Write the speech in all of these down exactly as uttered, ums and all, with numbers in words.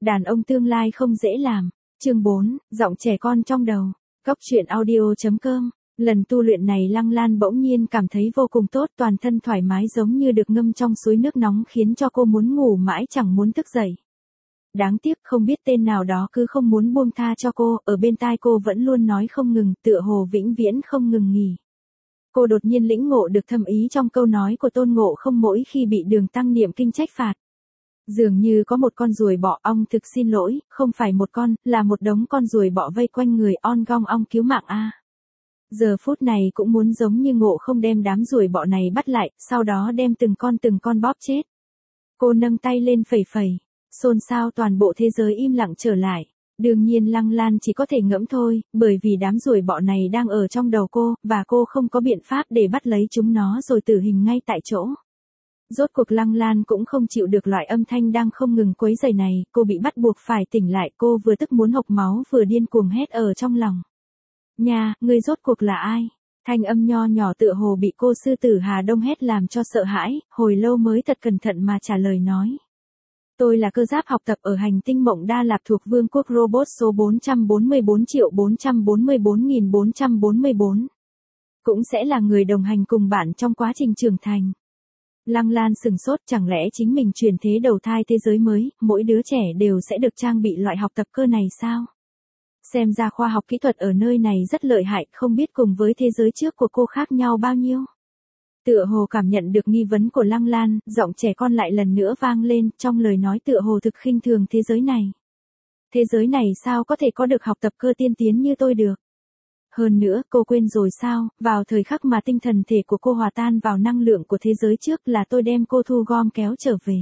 Đàn ông tương lai không dễ làm. Chương bốn, giọng trẻ con trong đầu. Góc truyện audio.com. Lần tu luyện này Lăng Lan bỗng nhiên cảm thấy vô cùng tốt, toàn thân thoải mái giống như được ngâm trong suối nước nóng khiến cho cô muốn ngủ mãi chẳng muốn thức dậy. Đáng tiếc không biết tên nào đó cứ không muốn buông tha cho cô, ở bên tai cô vẫn luôn nói không ngừng, tựa hồ vĩnh viễn không ngừng nghỉ. Cô đột nhiên lĩnh ngộ được thâm ý trong câu nói của Tôn Ngộ Không mỗi khi bị Đường Tăng niệm kinh trách phạt. Dường như có một con ruồi bọ ong thực xin lỗi, không phải một con, là một đống con ruồi bọ vây quanh người on gong ong cứu mạng a. Giờ phút này cũng muốn giống như Ngộ Không đem đám ruồi bọ này bắt lại, sau đó đem từng con từng con bóp chết. Cô nâng tay lên phẩy phẩy, xôn xao toàn bộ thế giới im lặng trở lại. Đương nhiên Lăng Lan chỉ có thể ngẫm thôi, bởi vì đám ruồi bọ này đang ở trong đầu cô, và cô không có biện pháp để bắt lấy chúng nó rồi tử hình ngay tại chỗ. Rốt cuộc Lăng Lan cũng không chịu được loại âm thanh đang không ngừng quấy rầy này, cô bị bắt buộc phải tỉnh lại, cô vừa tức muốn hộc máu vừa điên cuồng hét ở trong lòng. Nha, ngươi rốt cuộc là ai? Thanh âm nho nhỏ tựa hồ bị cô sư tử Hà Đông hét làm cho sợ hãi, hồi lâu mới thật cẩn thận mà trả lời nói. Tôi là cơ giáp học tập ở hành tinh Mộng Đa Lạp thuộc Vương quốc Robot số bốn trăm bốn mươi bốn triệu bốn trăm bốn mươi bốn nghìn bốn trăm bốn mươi bốn. Cũng sẽ là người đồng hành cùng bạn trong quá trình trưởng thành. Lăng Lan sừng sốt, chẳng lẽ chính mình truyền thế đầu thai thế giới mới, mỗi đứa trẻ đều sẽ được trang bị loại học tập cơ này sao? Xem ra khoa học kỹ thuật ở nơi này rất lợi hại, không biết cùng với thế giới trước của cô khác nhau bao nhiêu. Tựa hồ cảm nhận được nghi vấn của Lăng Lan, giọng trẻ con lại lần nữa vang lên, trong lời nói tựa hồ thực khinh thường thế giới này. Thế giới này sao có thể có được học tập cơ tiên tiến như tôi được? Hơn nữa, cô quên rồi sao, vào thời khắc mà tinh thần thể của cô hòa tan vào năng lượng của thế giới trước là tôi đem cô thu gom kéo trở về.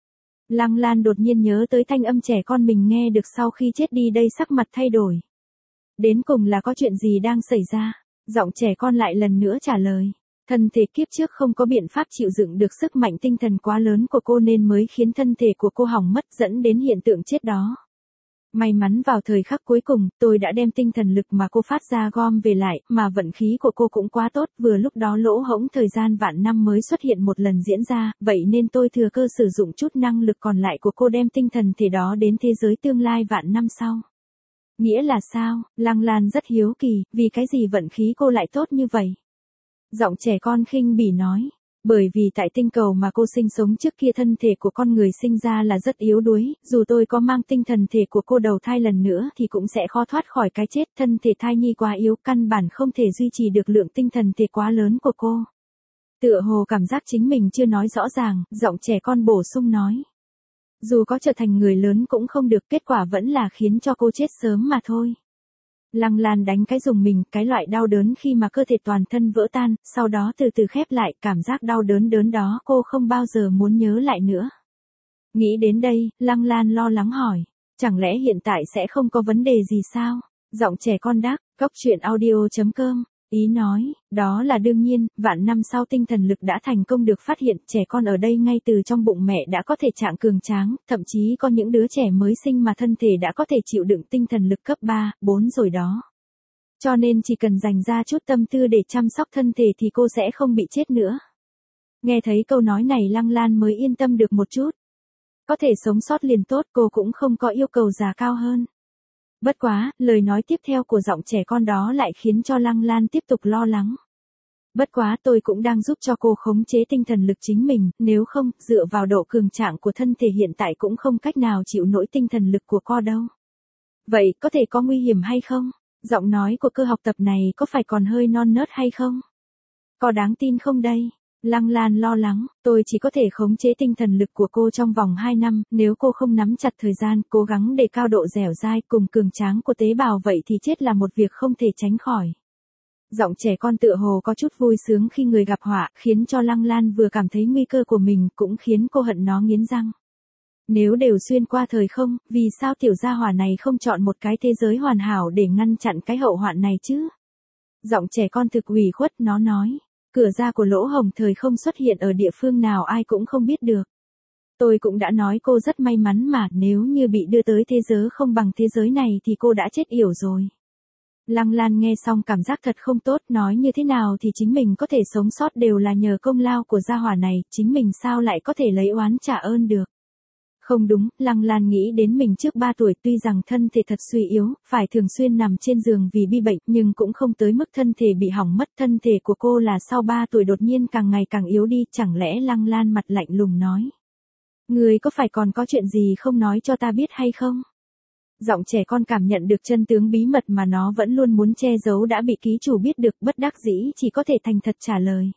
Lăng Lan đột nhiên nhớ tới thanh âm trẻ con mình nghe được sau khi chết đi, đây sắc mặt thay đổi. Đến cùng là có chuyện gì đang xảy ra? Giọng trẻ con lại lần nữa trả lời. Thân thể kiếp trước không có biện pháp chịu đựng được sức mạnh tinh thần quá lớn của cô nên mới khiến thân thể của cô hỏng mất, dẫn đến hiện tượng chết đó. May mắn vào thời khắc cuối cùng, tôi đã đem tinh thần lực mà cô phát ra gom về lại, mà vận khí của cô cũng quá tốt, vừa lúc đó lỗ hổng thời gian vạn năm mới xuất hiện một lần diễn ra, vậy nên tôi thừa cơ sử dụng chút năng lực còn lại của cô đem tinh thần thể đó đến thế giới tương lai vạn năm sau. Nghĩa là sao? Lăng Lan rất hiếu kỳ, vì cái gì vận khí cô lại tốt như vậy? Giọng trẻ con khinh bỉ nói. Bởi vì tại tinh cầu mà cô sinh sống trước kia thân thể của con người sinh ra là rất yếu đuối, dù tôi có mang tinh thần thể của cô đầu thai lần nữa thì cũng sẽ khó thoát khỏi cái chết, thân thể thai nhi quá yếu, căn bản không thể duy trì được lượng tinh thần thể quá lớn của cô. Tựa hồ cảm giác chính mình chưa nói rõ ràng, giọng trẻ con bổ sung nói. Dù có trở thành người lớn cũng không được, kết quả vẫn là khiến cho cô chết sớm mà thôi. Lăng Lan đánh cái dùng mình, cái loại đau đớn khi mà cơ thể toàn thân vỡ tan, sau đó từ từ khép lại, cảm giác đau đớn đớn đó cô không bao giờ muốn nhớ lại nữa. Nghĩ đến đây, Lăng Lan lo lắng hỏi, chẳng lẽ hiện tại sẽ không có vấn đề gì sao? Giọng trẻ con đáp, góc truyện audio.com. Ý nói, đó là đương nhiên, vạn năm sau tinh thần lực đã thành công được phát hiện, trẻ con ở đây ngay từ trong bụng mẹ đã có thể trạng cường tráng, thậm chí có những đứa trẻ mới sinh mà thân thể đã có thể chịu đựng tinh thần lực cấp ba, bốn rồi đó. Cho nên chỉ cần dành ra chút tâm tư để chăm sóc thân thể thì cô sẽ không bị chết nữa. Nghe thấy câu nói này Lăng Lan mới yên tâm được một chút. Có thể sống sót liền tốt, cô cũng không có yêu cầu già cao hơn. Bất quá, lời nói tiếp theo của giọng trẻ con đó lại khiến cho Lăng Lan tiếp tục lo lắng. Bất quá tôi cũng đang giúp cho cô khống chế tinh thần lực chính mình, nếu không, dựa vào độ cường trạng của thân thể hiện tại cũng không cách nào chịu nổi tinh thần lực của cô đâu. Vậy, có thể có nguy hiểm hay không? Giọng nói của cơ học tập này có phải còn hơi non nớt hay không? Có đáng tin không đây? Lăng Lan lo lắng, tôi chỉ có thể khống chế tinh thần lực của cô trong vòng hai năm, nếu cô không nắm chặt thời gian, cố gắng để cao độ dẻo dai cùng cường tráng của tế bào vậy thì chết là một việc không thể tránh khỏi. Giọng trẻ con tựa hồ có chút vui sướng khi người gặp họa, khiến cho Lăng Lan vừa cảm thấy nguy cơ của mình cũng khiến cô hận nó nghiến răng. Nếu đều xuyên qua thời không, vì sao tiểu gia hỏa này không chọn một cái thế giới hoàn hảo để ngăn chặn cái hậu hoạn này chứ? Giọng trẻ con thực ủy khuất, nó nói. Cửa ra của lỗ hổng thời không xuất hiện ở địa phương nào ai cũng không biết được. Tôi cũng đã nói cô rất may mắn mà, nếu như bị đưa tới thế giới không bằng thế giới này thì cô đã chết yểu rồi. Lăng Lan nghe xong cảm giác thật không tốt, nói như thế nào thì chính mình có thể sống sót đều là nhờ công lao của gia hỏa này, chính mình sao lại có thể lấy oán trả ơn được. Không đúng, Lăng Lan nghĩ đến mình trước ba tuổi tuy rằng thân thể thật suy yếu, phải thường xuyên nằm trên giường vì bi bệnh nhưng cũng không tới mức thân thể bị hỏng mất. Thân thể của cô là sau ba tuổi đột nhiên càng ngày càng yếu đi, chẳng lẽ Lăng Lan mặt lạnh lùng nói. Người có phải còn có chuyện gì không nói cho ta biết hay không? Giọng trẻ con cảm nhận được chân tướng bí mật mà nó vẫn luôn muốn che giấu đã bị ký chủ biết được, bất đắc dĩ chỉ có thể thành thật trả lời.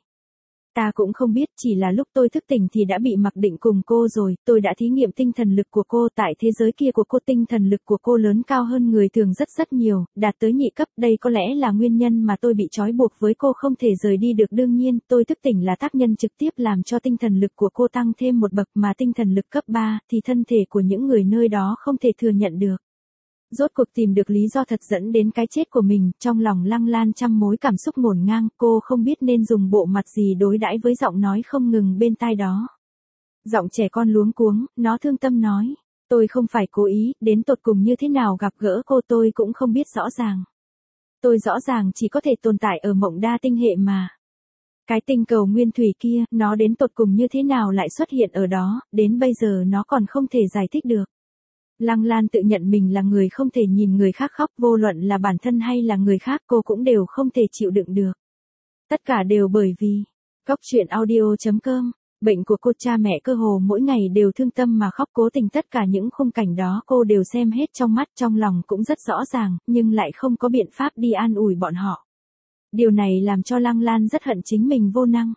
Ta cũng không biết, chỉ là lúc tôi thức tỉnh thì đã bị mặc định cùng cô rồi, tôi đã thí nghiệm tinh thần lực của cô, tại thế giới kia của cô tinh thần lực của cô lớn cao hơn người thường rất rất nhiều, đạt tới nhị cấp, đây có lẽ là nguyên nhân mà tôi bị trói buộc với cô không thể rời đi được. Đương nhiên, tôi thức tỉnh là tác nhân trực tiếp làm cho tinh thần lực của cô tăng thêm một bậc, mà tinh thần lực cấp ba thì thân thể của những người nơi đó không thể thừa nhận được. Rốt cuộc tìm được lý do thật dẫn đến cái chết của mình, trong lòng Lăng Lan trăm mối cảm xúc ngổn ngang, cô không biết nên dùng bộ mặt gì đối đãi với giọng nói không ngừng bên tai đó. Giọng trẻ con luống cuống, nó thương tâm nói, tôi không phải cố ý, đến tột cùng như thế nào gặp gỡ cô tôi cũng không biết rõ ràng. Tôi rõ ràng chỉ có thể tồn tại ở mộng đa tinh hệ mà. Cái tinh cầu nguyên thủy kia, nó đến tột cùng như thế nào lại xuất hiện ở đó, đến bây giờ nó còn không thể giải thích được. Lăng Lan tự nhận mình là người không thể nhìn người khác khóc, vô luận là bản thân hay là người khác cô cũng đều không thể chịu đựng được. Tất cả đều bởi vì, Cóc truyện audio chấm com, bệnh của cô, cha mẹ cơ hồ mỗi ngày đều thương tâm mà khóc, cố tình tất cả những khung cảnh đó cô đều xem hết trong mắt, trong lòng cũng rất rõ ràng, nhưng lại không có biện pháp đi an ủi bọn họ. Điều này làm cho Lăng Lan rất hận chính mình vô năng.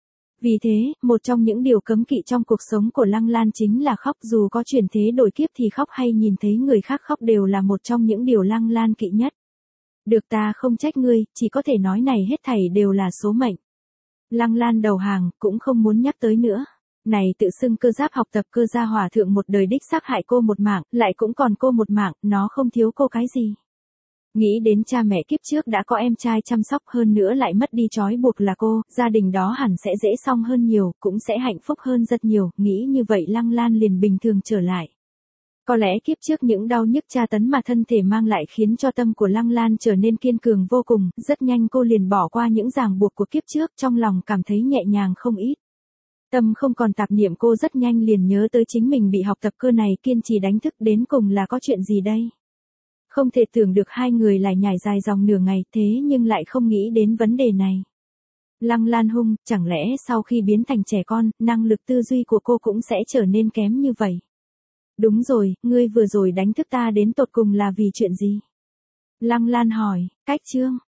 Vì thế, một trong những điều cấm kỵ trong cuộc sống của Lăng Lan chính là khóc, dù có chuyển thế đổi kiếp thì khóc hay nhìn thấy người khác khóc đều là một trong những điều Lăng Lan kỵ nhất. Được, ta không trách ngươi, chỉ có thể nói này hết thảy đều là số mệnh. Lăng Lan đầu hàng, cũng không muốn nhắc tới nữa. Này tự xưng cơ giáp học tập cơ gia hòa thượng một đời đích xác hại cô một mạng, lại cũng còn cô một mạng, nó không thiếu cô cái gì. Nghĩ đến cha mẹ kiếp trước đã có em trai chăm sóc, hơn nữa lại mất đi trói buộc là cô, gia đình đó hẳn sẽ dễ xong hơn nhiều, cũng sẽ hạnh phúc hơn rất nhiều, nghĩ như vậy Lăng Lan liền bình thường trở lại. Có lẽ kiếp trước những đau nhức tra tấn mà thân thể mang lại khiến cho tâm của Lăng Lan trở nên kiên cường vô cùng, rất nhanh cô liền bỏ qua những ràng buộc của kiếp trước, trong lòng cảm thấy nhẹ nhàng không ít. Tâm không còn tạp niệm, cô rất nhanh liền nhớ tới chính mình bị học tập cơ này kiên trì đánh thức, đến cùng là có chuyện gì đây? Không thể tưởng được hai người lại nhảy dài dòng nửa ngày, thế nhưng lại không nghĩ đến vấn đề này. Lăng Lan hung, chẳng lẽ sau khi biến thành trẻ con, năng lực tư duy của cô cũng sẽ trở nên kém như vậy? Đúng rồi, ngươi vừa rồi đánh thức ta đến tột cùng là vì chuyện gì? Lăng Lan hỏi, cách chương.